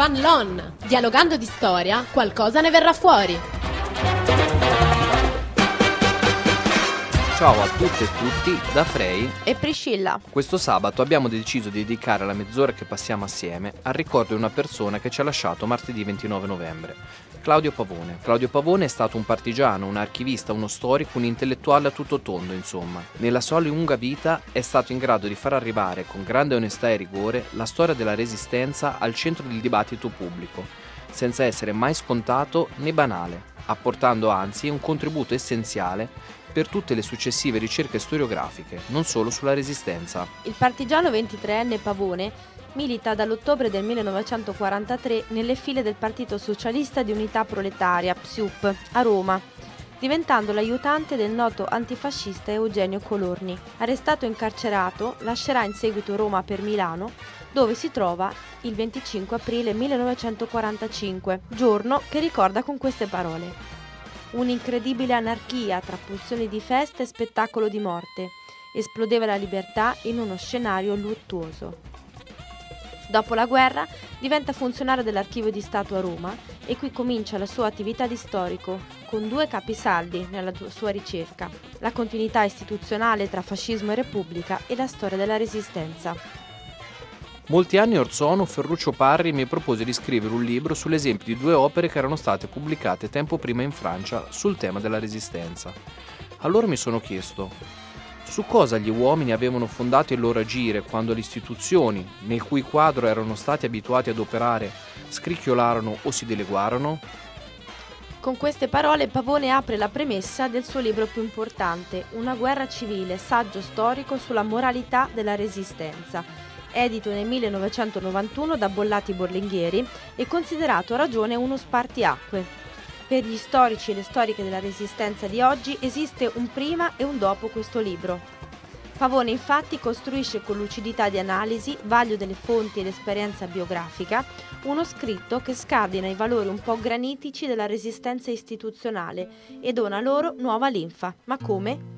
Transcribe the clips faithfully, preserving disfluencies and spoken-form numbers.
Fan Lon. Dialogando di storia, qualcosa ne verrà fuori. Ciao a tutte e tutti da Frey e Priscilla. Questo sabato abbiamo deciso di dedicare la mezz'ora che passiamo assieme al ricordo di una persona che ci ha lasciato martedì ventinove novembre, Claudio Pavone. Claudio Pavone è stato un partigiano, un archivista, uno storico, un intellettuale a tutto tondo, insomma. Nella sua lunga vita è stato in grado di far arrivare con grande onestà e rigore la storia della Resistenza al centro del dibattito pubblico, senza essere mai scontato né banale, apportando anzi un contributo essenziale per tutte le successive ricerche storiografiche, non solo sulla Resistenza. Il partigiano ventitreenne Pavone milita dall'ottobre del millenovecentoquarantatré nelle file del Partito Socialista di Unità Proletaria, P S U P, a Roma, diventando l'aiutante del noto antifascista Eugenio Colorni. Arrestato e incarcerato, lascerà in seguito Roma per Milano, dove si trova il venticinque aprile millenovecentoquarantacinque, giorno che ricorda con queste parole: un'incredibile anarchia tra pulsioni di festa e spettacolo di morte. Esplodeva la libertà in uno scenario luttuoso. Dopo la guerra diventa funzionario dell'Archivio di Stato a Roma e qui comincia la sua attività di storico, con due capisaldi nella sua ricerca: la continuità istituzionale tra fascismo e repubblica e la storia della Resistenza. Molti anni or sono Ferruccio Parri mi propose di scrivere un libro sull'esempio di due opere che erano state pubblicate tempo prima in Francia sul tema della Resistenza. Allora mi sono chiesto: su cosa gli uomini avevano fondato il loro agire quando le istituzioni, nel cui quadro erano stati abituati ad operare, scricchiolarono o si dileguarono? Con queste parole Pavone apre la premessa del suo libro più importante, Una guerra civile, saggio storico sulla moralità della Resistenza, edito nel millenovecentonovantuno da Bollati Borlenghieri e considerato a ragione uno spartiacque. Per gli storici e le storiche della Resistenza di oggi esiste un prima e un dopo questo libro. Pavone infatti costruisce con lucidità di analisi, vaglio delle fonti ed esperienza biografica, uno scritto che scardina i valori un po' granitici della Resistenza istituzionale e dona loro nuova linfa. Ma come?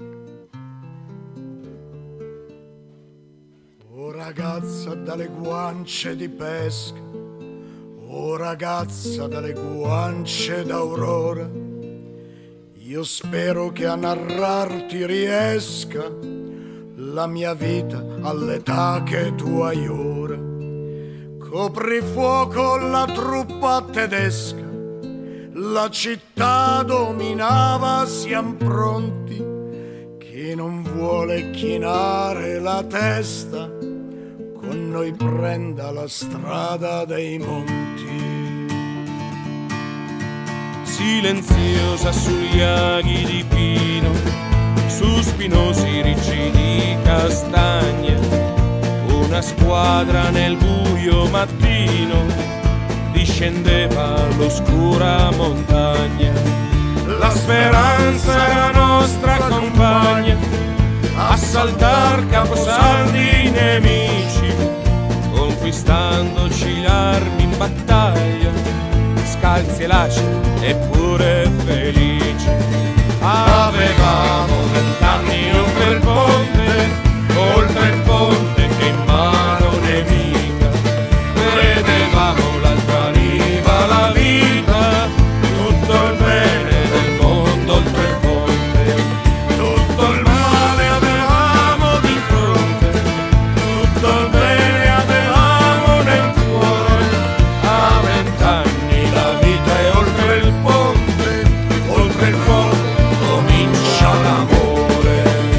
Oh ragazza dalle guance di pesca, oh ragazza dalle guance d'aurora, io spero che a narrarti riesca la mia vita all'età che tu hai ora. Copri fuoco la truppa tedesca, la città dominava, siamo pronti. Chi non vuole chinare la testa, con noi prenda la strada dei monti. Silenziosa sugli aghi di pino, su spinosi ricci di castagne, una squadra nel buio mattino discendeva l'oscura montagna. La speranza è la nostra compagna, assaltar caposaldi i nemici, conquistandoci l'armi in battaglia, scalzi e laceri eppure felici. Avevamo vent'anni oltre il ponte, oltre il ponte che in mano nemica, vedevamo l'altra riva, la vita, tutto il bene del mondo oltre il ponte, tutto il male avevamo di fronte, tutto il bene avevamo nel cuore. A vent'anni la vita è oltre il ponte, oltre il fuoco comincia l'amore.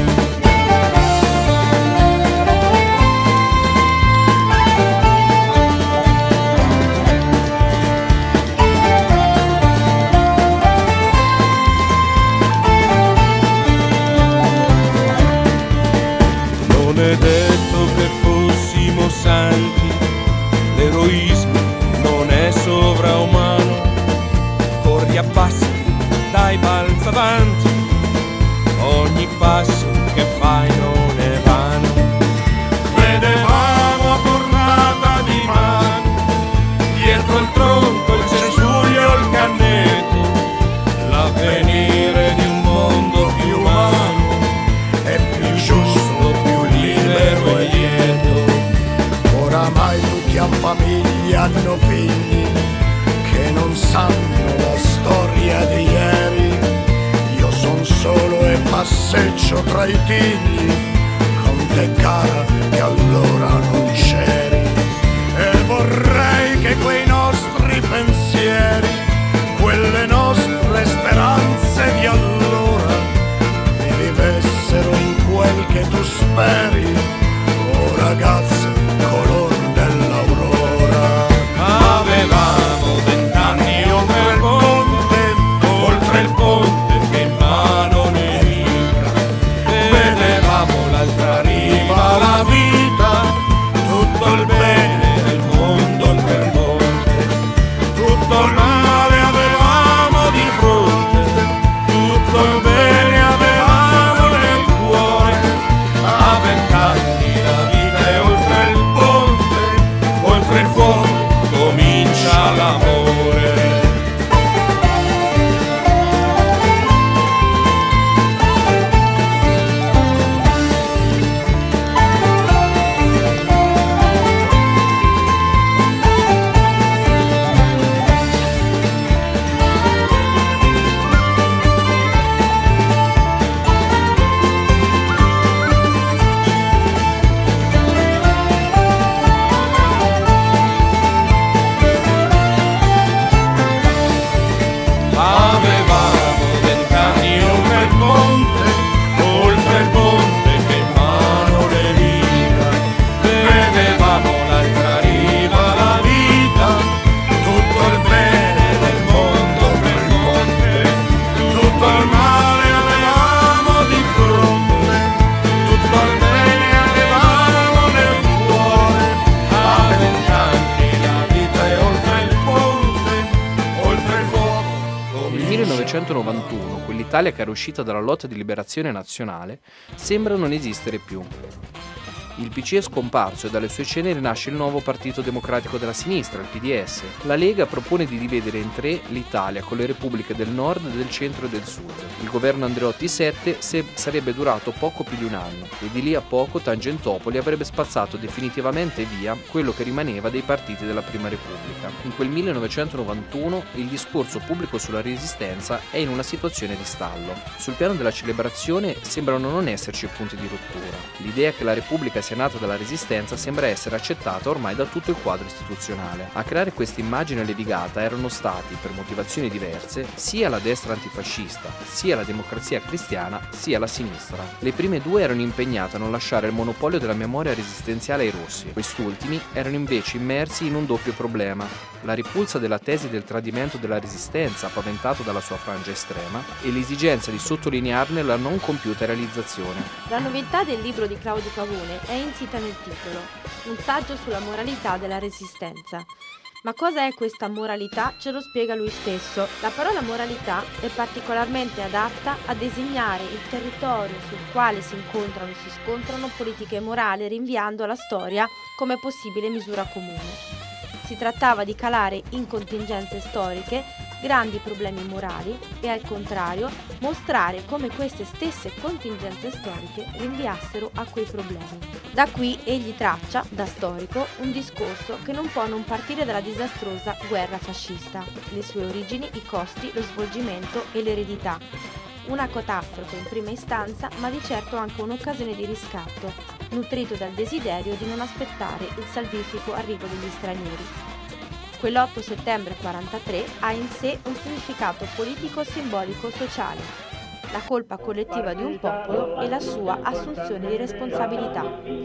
Non è detto che fossimo santi, l'eroismo non è sovraumano, corri a passi, dai balza avanti, ogni passo che fai non è vano. Vedevamo a portata di mano, dietro il tronco, il cespuglio, il cannetto, l'avvenire di un mondo più umano, è più giusto, più libero e lieto. Oramai tutti hanno famiglia, hanno figli, non sanno la storia di ieri. Io son solo e passeggio tra i tigli, con te cara che allora non c'eri. E vorrei che quei nostri pensieri, quelle nostre speranze di allora, mi vivessero in quel che tu speri, oh ragazza, color dell'aurora. Avevamo vent'anni oltre il ponte, oltre il ponte che in mano nemica, vedevamo l'altra riva, la vita, tutto il bene del mondo oltre il ponte, tutto il male avevamo di fronte, tutto il bene avevamo nel cuore. A vent'anni la vita è oltre il ponte, oltre il fuoco comincia l'amore. Avevamo vent'anni oltre il ponte, oltre il ponte che in mano nemica, vedevamo l'altra riva, la vita, tutto il bene del mondo oltre il ponte, tutto il male avevamo di fronte, tutto il bene avevamo nel cuore. A vent'anni la vita è oltre il ponte, oltre il fuoco. Nel millenovecentonovantuno, quell'Italia che era uscita dalla lotta di liberazione nazionale sembra non esistere più. Il P C è scomparso e dalle sue ceneri nasce il nuovo Partito Democratico della Sinistra, il P D S. La Lega propone di dividere in tre l'Italia con le repubbliche del nord, del centro e del sud. Il governo Andreotti sette se sarebbe durato poco più di un anno e di lì a poco Tangentopoli avrebbe spazzato definitivamente via quello che rimaneva dei partiti della Prima Repubblica. In quel millenovecentonovantuno il discorso pubblico sulla resistenza è in una situazione di stallo. Sul piano della celebrazione sembrano non esserci punti di rottura. L'idea che la Repubblica sia nata dalla resistenza sembra essere accettata ormai da tutto il quadro istituzionale. A creare questa immagine levigata erano stati, per motivazioni diverse, sia la destra antifascista, sia la democrazia cristiana, sia la sinistra. Le prime due erano impegnate a non lasciare il monopolio della memoria resistenziale ai rossi. Quest'ultimi erano invece immersi in un doppio problema: la ripulsa della tesi del tradimento della resistenza paventato dalla sua frangia estrema e l'esigenza di sottolinearne la non compiuta realizzazione. La novità del libro di Claudio Pavone è insita nel titolo, un saggio sulla moralità della resistenza. Ma cosa è questa moralità? Ce lo spiega lui stesso. La parola moralità è particolarmente adatta a designare il territorio sul quale si incontrano e si scontrano politiche morali, rinviando alla storia come possibile misura comune. Si trattava di calare in contingenze storiche grandi problemi morali e, al contrario, mostrare come queste stesse contingenze storiche rinviassero a quei problemi. Da qui egli traccia, da storico, un discorso che non può non partire dalla disastrosa guerra fascista, le sue origini, i costi, lo svolgimento e l'eredità. Una catastrofe in prima istanza, ma di certo anche un'occasione di riscatto, nutrito dal desiderio di non aspettare il salvifico arrivo degli stranieri. Quell'otto settembre quarantatré ha in sé un significato politico, simbolico, sociale, la colpa collettiva di un popolo e la sua assunzione di responsabilità.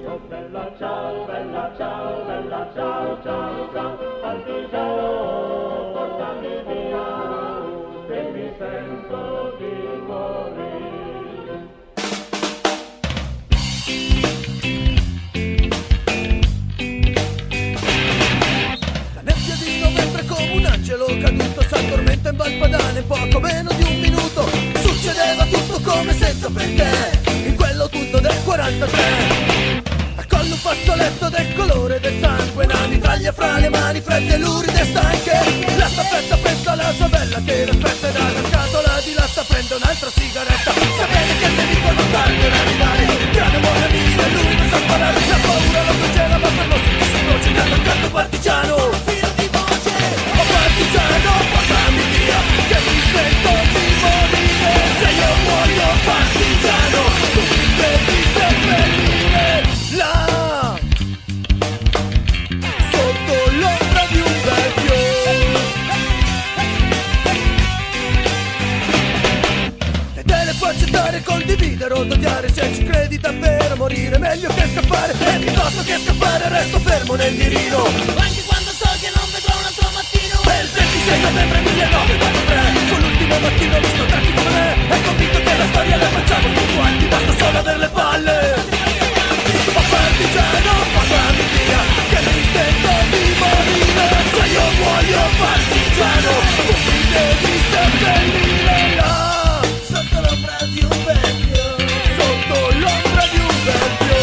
Caduto s'addormenta in Valpadane, poco meno di un minuto. Succedeva tutto come senza perché, in quello tutto del quarantatré. Al collo un fazzoletto del colore del sangue, una mitraglia fra le mani fredde, luride e stanche. La staffetta pensa alla sua bella che l'aspetta, dalla scatola di latta prende un'altra sigaretta. Sapere che il nemico non tarda ad arrivare, grande buona mira, lui non sa sparare, c'ha paura, lo congela, ma per non si dice croce, che hanno canto partigiano. Partigiano, morire meglio che scappare, e piuttosto che scappare resto fermo nel mirino, anche quando so che non vedrò un altro mattino. E il ventisei novembre millenovecentonovantatré fu l'ultimo mattino visto tanti come me, e convinto che la storia la facciamo tutti quanti, basta solo avere le palle. Ma partigiano, portami via, che mi sento di morire. Se io muoio partigiano, tu mi devi seppellire là, sotto l'ombra di un vecchio, sotto l'ombra di un vecchio.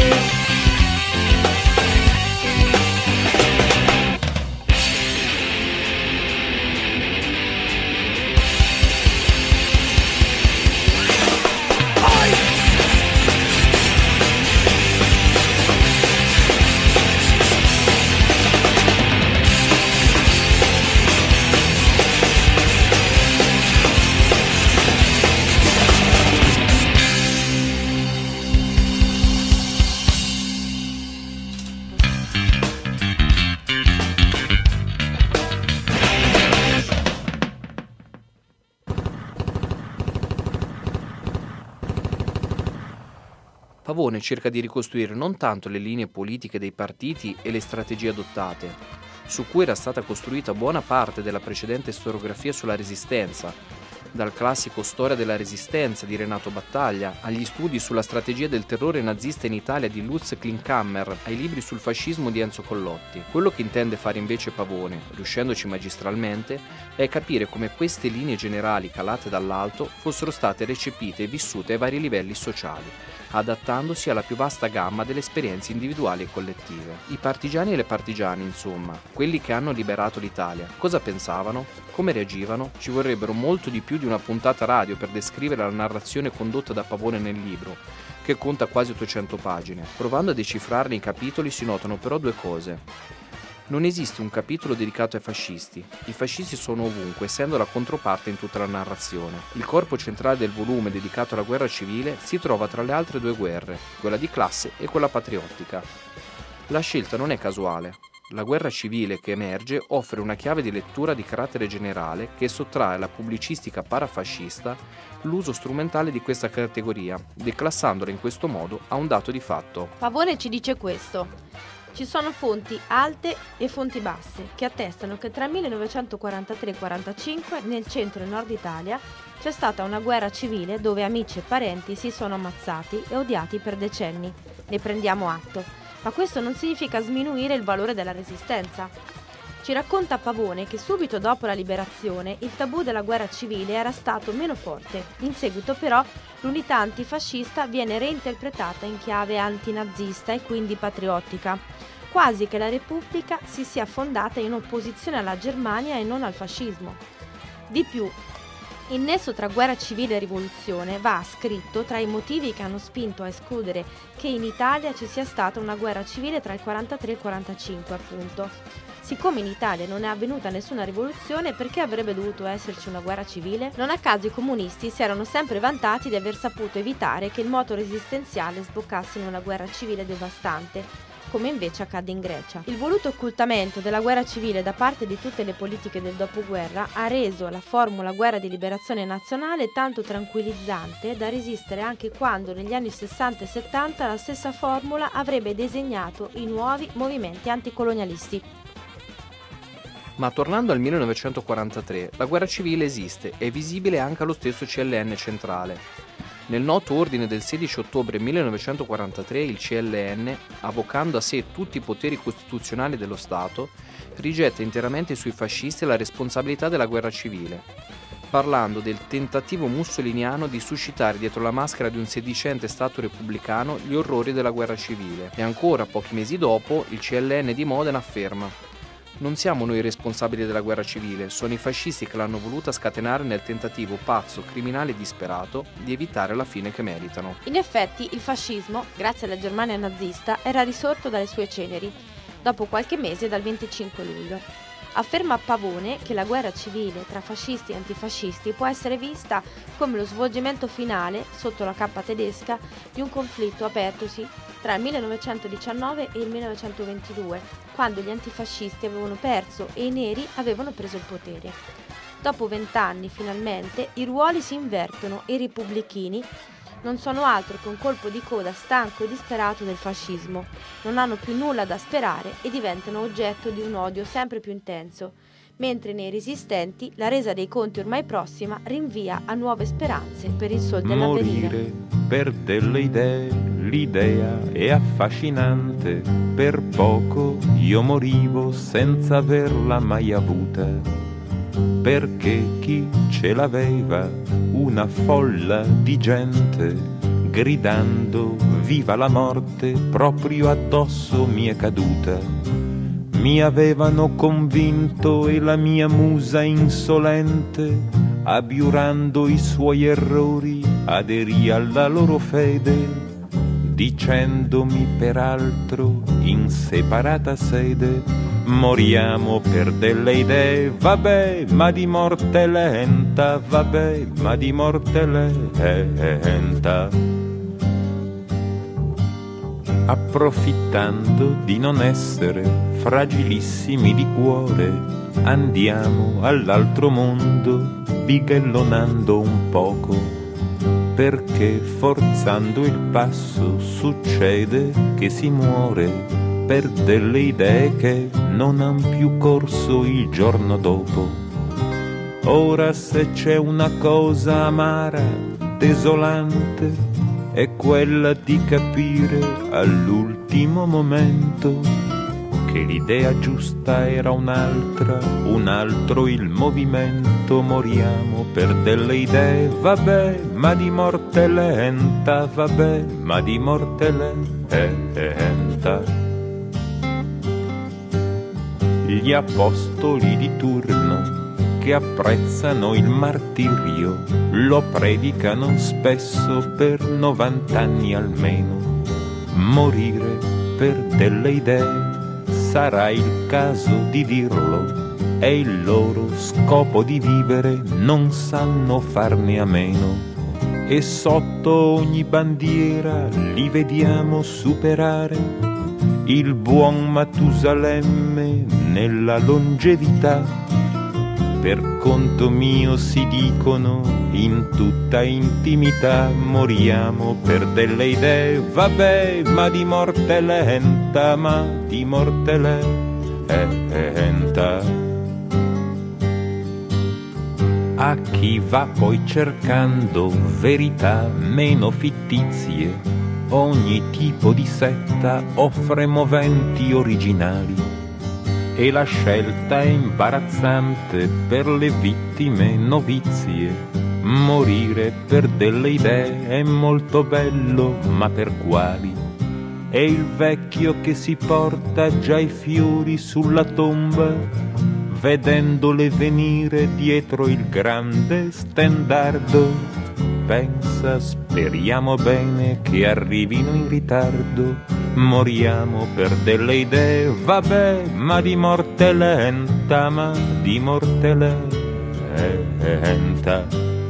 Pavone cerca di ricostruire non tanto le linee politiche dei partiti e le strategie adottate, su cui era stata costruita buona parte della precedente storiografia sulla Resistenza, dal classico Storia della Resistenza di Renato Battaglia, agli studi sulla strategia del terrore nazista in Italia di Lutz Klinkhammer, ai libri sul fascismo di Enzo Collotti. Quello che intende fare invece Pavone, riuscendoci magistralmente, è capire come queste linee generali calate dall'alto fossero state recepite e vissute ai vari livelli sociali, adattandosi alla più vasta gamma delle esperienze individuali e collettive. I partigiani e le partigiane, insomma, quelli che hanno liberato l'Italia, cosa pensavano? Come reagivano? Ci vorrebbero molto di più di una puntata radio per descrivere la narrazione condotta da Pavone nel libro, che conta quasi ottocento pagine. Provando a decifrarne i capitoli si notano però due cose. Non esiste un capitolo dedicato ai fascisti. I fascisti sono ovunque, essendo la controparte in tutta la narrazione. Il corpo centrale del volume dedicato alla guerra civile si trova tra le altre due guerre, quella di classe e quella patriottica. La scelta non è casuale. La guerra civile che emerge offre una chiave di lettura di carattere generale che sottrae alla pubblicistica parafascista l'uso strumentale di questa categoria, declassandola in questo modo a un dato di fatto. Pavone ci dice questo. Ci sono fonti alte e fonti basse che attestano che tra millenovecentoquarantatré e quarantacinque nel centro e nord Italia c'è stata una guerra civile dove amici e parenti si sono ammazzati e odiati per decenni. Ne prendiamo atto, ma questo non significa sminuire il valore della resistenza. Ci racconta Pavone che subito dopo la liberazione il tabù della guerra civile era stato meno forte. In seguito però l'unità antifascista viene reinterpretata in chiave antinazista e quindi patriottica, quasi che la Repubblica si sia fondata in opposizione alla Germania e non al fascismo. Di più, il nesso tra guerra civile e rivoluzione va ascritto tra i motivi che hanno spinto a escludere che in Italia ci sia stata una guerra civile tra il quarantatré e il quarantacinque, appunto. Siccome in Italia non è avvenuta nessuna rivoluzione, perché avrebbe dovuto esserci una guerra civile? Non a caso i comunisti si erano sempre vantati di aver saputo evitare che il moto resistenziale sboccasse in una guerra civile devastante, come invece accadde in Grecia. Il voluto occultamento della guerra civile da parte di tutte le politiche del dopoguerra ha reso la formula guerra di liberazione nazionale tanto tranquillizzante da resistere anche quando negli anni sessanta e settanta la stessa formula avrebbe disegnato i nuovi movimenti anticolonialisti. Ma tornando al millenovecentoquarantatré, la guerra civile esiste e è visibile anche allo stesso C L N centrale. Nel noto ordine del sedici ottobre millenovecentoquarantatré il C L N, avocando a sé tutti i poteri costituzionali dello Stato, rigetta interamente sui fascisti la responsabilità della guerra civile, parlando del tentativo mussoliniano di suscitare dietro la maschera di un sedicente Stato repubblicano gli orrori della guerra civile. E ancora, pochi mesi dopo, il C L N di Modena afferma: non siamo noi responsabili della guerra civile, sono i fascisti che l'hanno voluta scatenare nel tentativo pazzo, criminale e disperato di evitare la fine che meritano. In effetti il fascismo, grazie alla Germania nazista, era risorto dalle sue ceneri, dopo qualche mese dal venticinque luglio. Afferma Pavone che la guerra civile tra fascisti e antifascisti può essere vista come lo svolgimento finale, sotto la cappa tedesca, di un conflitto apertosi tra il millenovecentodiciannove e il millenovecentoventidue, quando gli antifascisti avevano perso e i neri avevano preso il potere. Dopo vent'anni, finalmente, i ruoli si invertono e i repubblichini non sono altro che un colpo di coda stanco e disperato del fascismo. Non hanno più nulla da sperare e diventano oggetto di un odio sempre più intenso, mentre nei resistenti la resa dei conti ormai prossima rinvia a nuove speranze per il sol dell'avvenire. Morire per delle idee, l'idea è affascinante, per poco io morivo senza averla mai avuta, perché chi ce l'aveva, una folla di gente, gridando viva la morte, proprio addosso mi è caduta. Mi avevano convinto e la mia musa insolente, abiurando i suoi errori, aderì alla loro fede, dicendomi peraltro in separata sede: moriamo per delle idee, vabbè, ma di morte lenta, vabbè, ma di morte lenta. Approfittando di non essere fragilissimi di cuore, andiamo all'altro mondo bighellonando un poco, perché forzando il passo succede che si muore per delle idee che non han più corso il giorno dopo. Ora se c'è una cosa amara, desolante, è quella di capire all'ultimo momento che l'idea giusta era un'altra, un altro il movimento. Moriamo per delle idee, vabbè, ma di morte lenta, vabbè, ma di morte lenta. Gli apostoli di turno che apprezzano il martirio lo predicano spesso per novant'anni almeno. Morire per delle idee sarà il caso di dirlo, è il loro scopo di vivere, non sanno farne a meno. E sotto ogni bandiera li vediamo superare il buon Matusalemme nella longevità. Per conto mio si dicono in tutta intimità: moriamo per delle idee, vabbè, ma di morte lenta, ma di morte lenta. A chi va poi cercando verità meno fittizie, ogni tipo di setta offre moventi originali. E la scelta è imbarazzante per le vittime novizie. Morire per delle idee è molto bello, ma per quali? È il vecchio che si porta già i fiori sulla tomba, vedendole venire dietro il grande stendardo. Pensa, speriamo bene che arrivino in ritardo. Moriamo per delle idee, vabbè, ma di morte lenta, ma di morte lenta.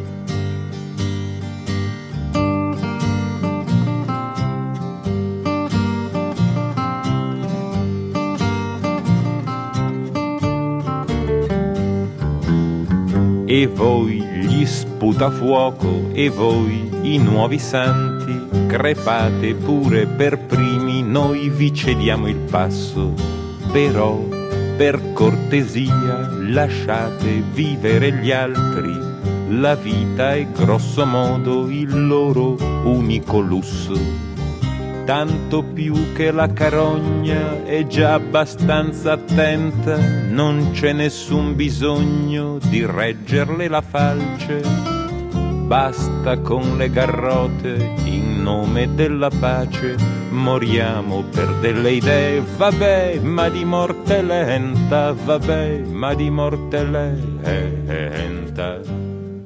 E voi gli sputafuoco, e voi i nuovi santi, crepate pure per primi, noi vi cediamo il passo. Però per cortesia lasciate vivere gli altri, la vita è grosso modo il loro unico lusso. Tanto più che la carogna è già abbastanza attenta, non c'è nessun bisogno di reggerle la falce. Basta con le garrote in nome della pace. Moriamo per delle idee, vabbè, ma di morte lenta, vabbè, ma di morte lenta.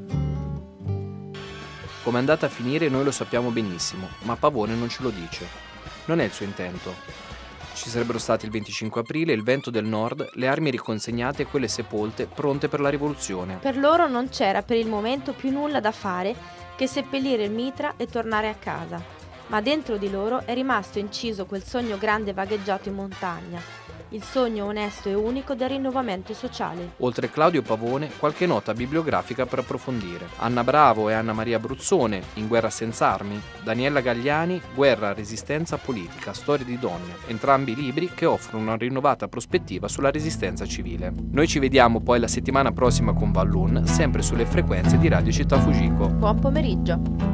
Come è andata a finire noi lo sappiamo benissimo, ma Pavone non ce lo dice. Non è il suo intento. Ci sarebbero stati il venticinque aprile, il vento del nord, le armi riconsegnate e quelle sepolte, pronte per la rivoluzione. Per loro non c'era per il momento più nulla da fare che seppellire il mitra e tornare a casa. Ma dentro di loro è rimasto inciso quel sogno grande vagheggiato in montagna, il sogno onesto e unico del rinnovamento sociale. Oltre Claudio Pavone, qualche nota bibliografica per approfondire. Anna Bravo e Anna Maria Bruzzone, In guerra senza armi, Daniela Gagliani, Guerra, resistenza, politica, storie di donne, entrambi libri che offrono una rinnovata prospettiva sulla resistenza civile. Noi ci vediamo poi la settimana prossima con Vallun, sempre sulle frequenze di Radio Città Fugico. Buon pomeriggio!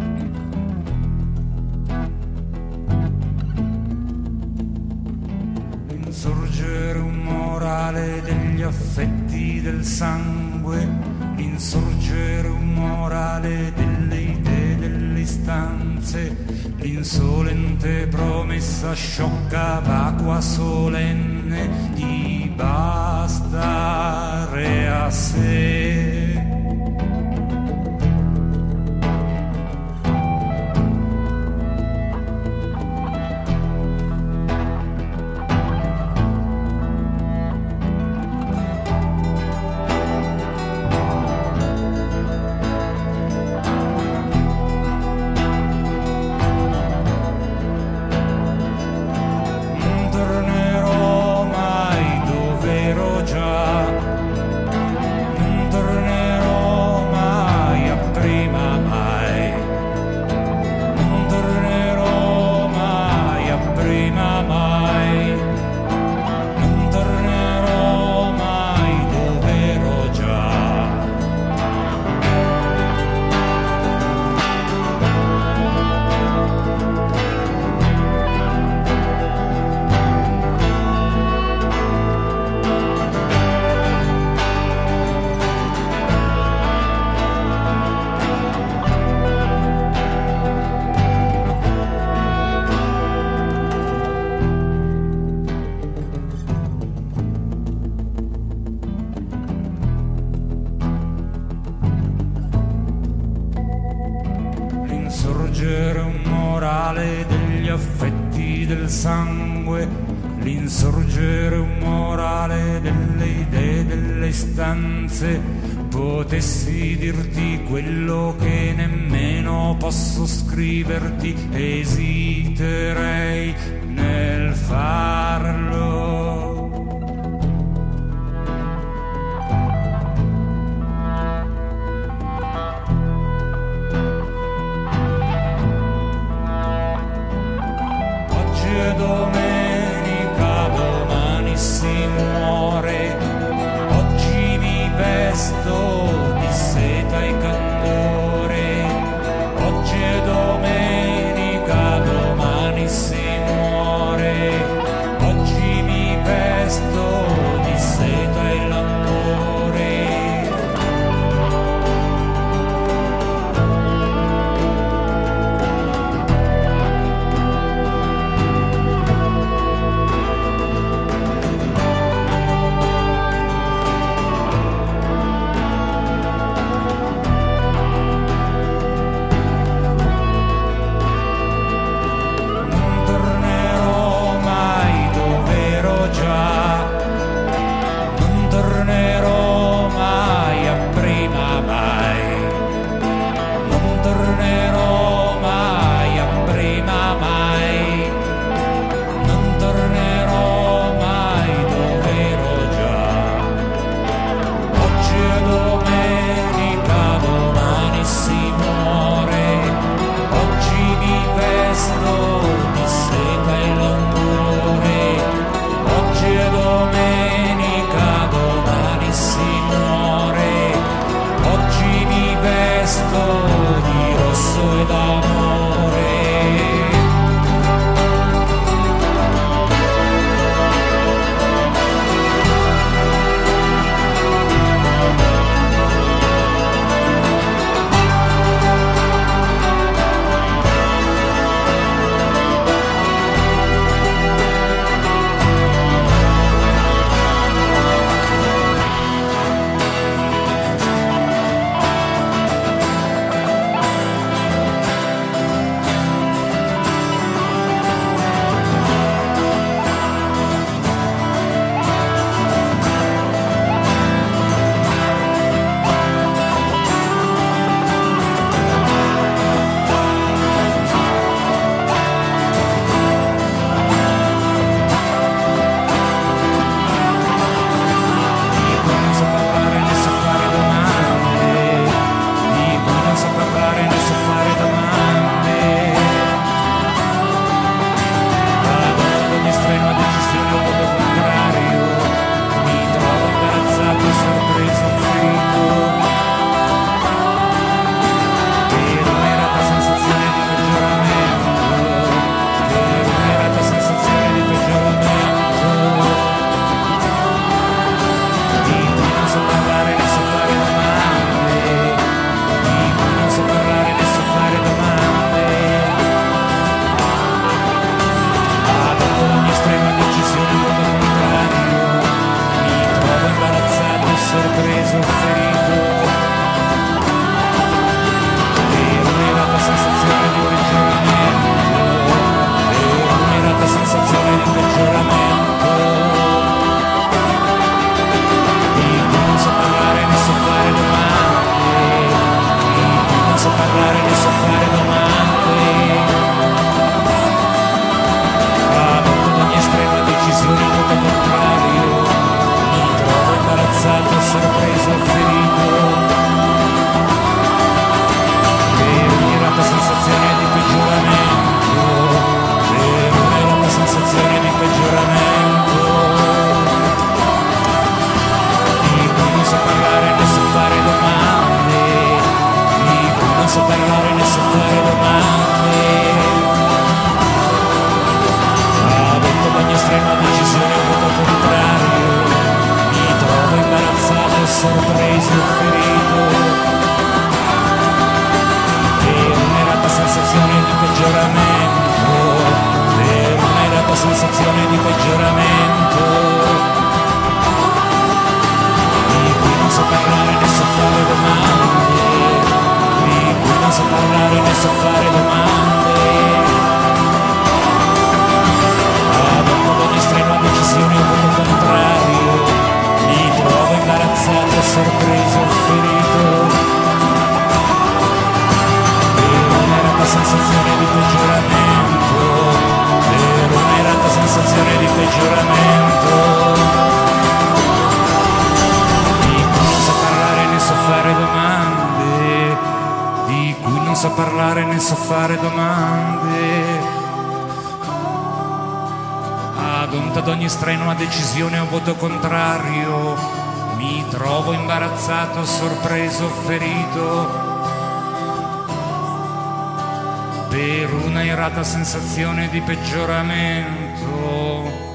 L'insorgere un morale degli affetti del sangue, l'insorgere un morale delle idee, delle istanze, l'insolente promessa sciocca, vacua, solenne di bastare a sé. L'insorgere un morale degli affetti del sangue, l'insorgere un morale delle idee, delle istanze. Potessi dirti quello che nemmeno posso scriverti, esiterei nel farlo. Domenica, domani si muore, oggi mi vesto di seta e candore. Oggi è domenica, domani si muore, oggi mi sorpreso o ferito, per un'errata sensazione di peggioramento, per un'errata sensazione di peggioramento, di cui non so parlare né so fare domande, di cui non so parlare né so fare domande. Ad ogni strenua decisione ho voto contrario, mi trovo imbarazzato, sorpreso, ferito, per un'errata sensazione di peggioramento, per un'errata sensazione di peggioramento, di cui non so parlare né so fare domande, di cui non so parlare né so fare domande. Ad ogni strenua decisione o voto contrario, mi trovo imbarazzato, sorpreso, ferito, per una errata sensazione di peggioramento.